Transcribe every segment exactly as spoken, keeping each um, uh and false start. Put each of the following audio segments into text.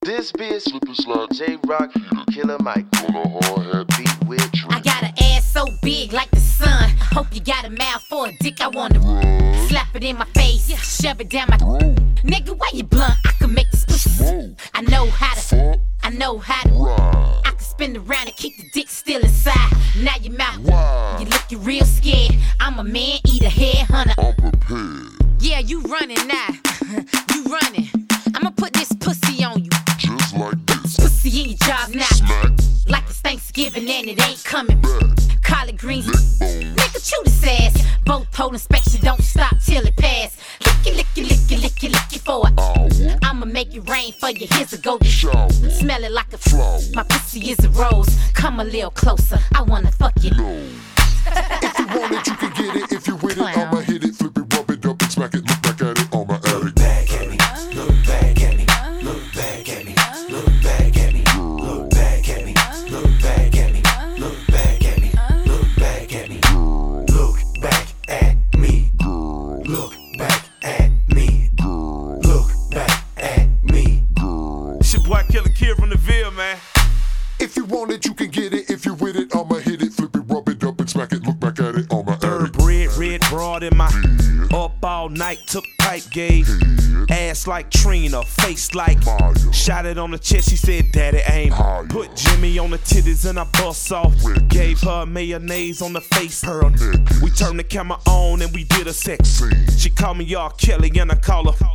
This bitch, slip and slide, J-Rock, Killer Mike, on a hard hat beat with Trent. I got an ass so big like the sun. Hope you got a mouth for a dick. I wanna run. Slap it in my face, shove it down my throat. Nigga, why you blunt? I can make this pussy. I know how to fuck. I know how to ride. I can spin around and keep the dick still inside. Now your mouth, wow. You looking real scared. I'm a man eater, head hunter. I'm prepared. Yeah, you running now. You running. I'ma put this pussy on you. Just like this. Pussy in your jaws now. Smack. Like it's Thanksgiving and it ain't coming back. Collard greens, nigga, chew this ass. Both pole inspection, don't stop till it pass. Lick it, lick it, lick it, lick it, lick it for it. Uh, I'ma make it rain for you. Here's a golden shower. Smell it like a flower. My pussy is a rose. Come a little closer. I wanna fuck you. No. If you want it, you can get it. If you with Clown. it, I'ma hit it, flip it, rub it up, and smack it. Look back at it on my attic. Look back at me. Look back at me. Look back at me. Look back at me. Look back at me. Look back at me. Look back at me. Look back at me. Look back at me. Look back at me. Look back at me. It's your boy Killer Kid from the Ville, man. If you want it, you can get it. If you with it, I'ma hit it, flip it, rub it up, and smack it. Look back at it on my attic. Bread, red, broad in my Yeah. up all night, took pipe, gave Yeah. ass like Trina, face like Maya. Shot it on the chest, she said, Daddy aim. Maya. Put Jimmy on the titties and I bust off. Wicked. Gave her mayonnaise on the face. Her necklace. We turned the camera on and we did a sex. Scene. She called me R. Kelly and I call her.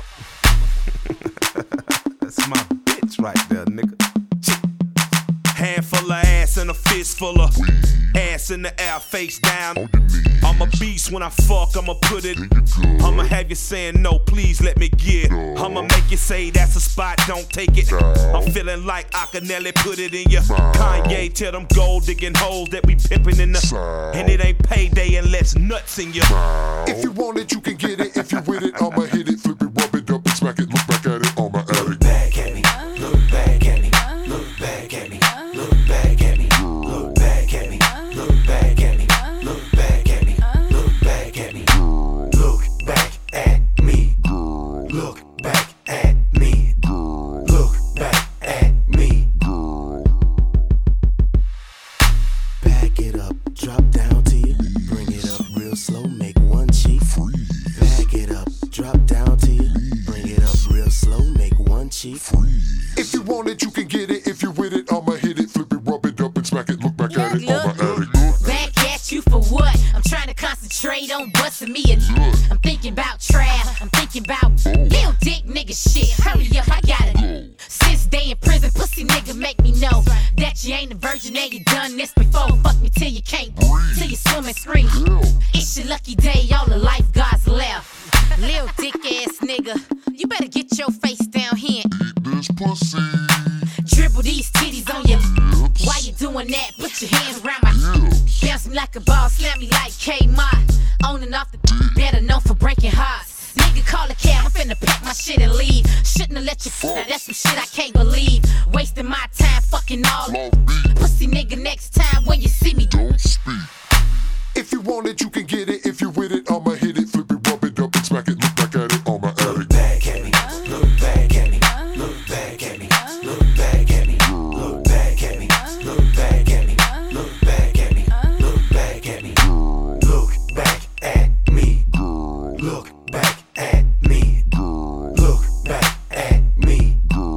That's my bitch right there, nigga. Handful of ass and a fistful of Weed. ass in the air, face down. On your knees. I'm a beast when I fuck, I'ma put it. Then you good. I'ma have you saying no, please let me get. No. I'ma make you say that's a spot, don't take it. No. I'm feeling like Akinelli, put it in ya. No. Kanye, tell them gold digging holes that we pimping in the. No. And it ain't payday unless nuts in ya. Now. If you want it, you can get it. If you with it, I'ma hit it, flip it, rub it up, and smack it. Look back at it on my attic. Look back at me. Look back at me. Look back at me. Look back at me. Look back at me. Look back at me. Look back at me. Look back at me. Look back at me. Look back at me. Look back at me. Back it up, drop down to you. Bring it up real slow, make one cheek freeze. Back it up, drop down to you. Bring it up real slow, make one cheek freeze. If you want it, you can get it. If you with it, I'ma hit it, flip it, rub it up, and smack it. Look back at it on my Look, attic. back at you for what? I'm trying to concentrate on busting me a Look. I'm thinking about trap. I'm thinking about little dick nigga shit. Hurry up, I gotta Go. Since they in prison, pussy nigga make me know that you ain't a virgin and you done this before. Fuck me till you can't, Breathe. till you swim and scream. Yeah. It's your lucky day, all the lifeguards left. Little dick ass nigga, you better get your face down here. Eat this pussy. Dribble these titties on your. Hips. Why you doing that? Put your hands around my. Hips. Bounce me like a ball, slam me like K-Mott. On and off the better known for breaking hearts. Nigga call a cab, I'm finna pack my shit and leave. Shouldn't have let you f***, now that's some shit I can't believe. Wasting my time, fucking all. Long beat. Pussy nigga, next time when you see me. Don't speak. If you want it, you can get it. If you with it, I'ma hit it, flip it, rub it up, and smack it. Look back at it on my attic. Look back at me. Look back at me. Look back at me. Look back at me. Look back at me. Look back at me. Look back at me. Look back at me. Look back at me. Look back at me. Look back at me.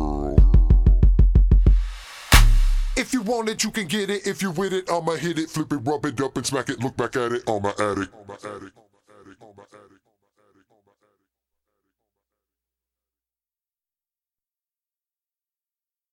If you want it, you can get it. If you with it, I'ma hit it, flip it, rub it up, and smack it. Look back at it on my attic. On my attic.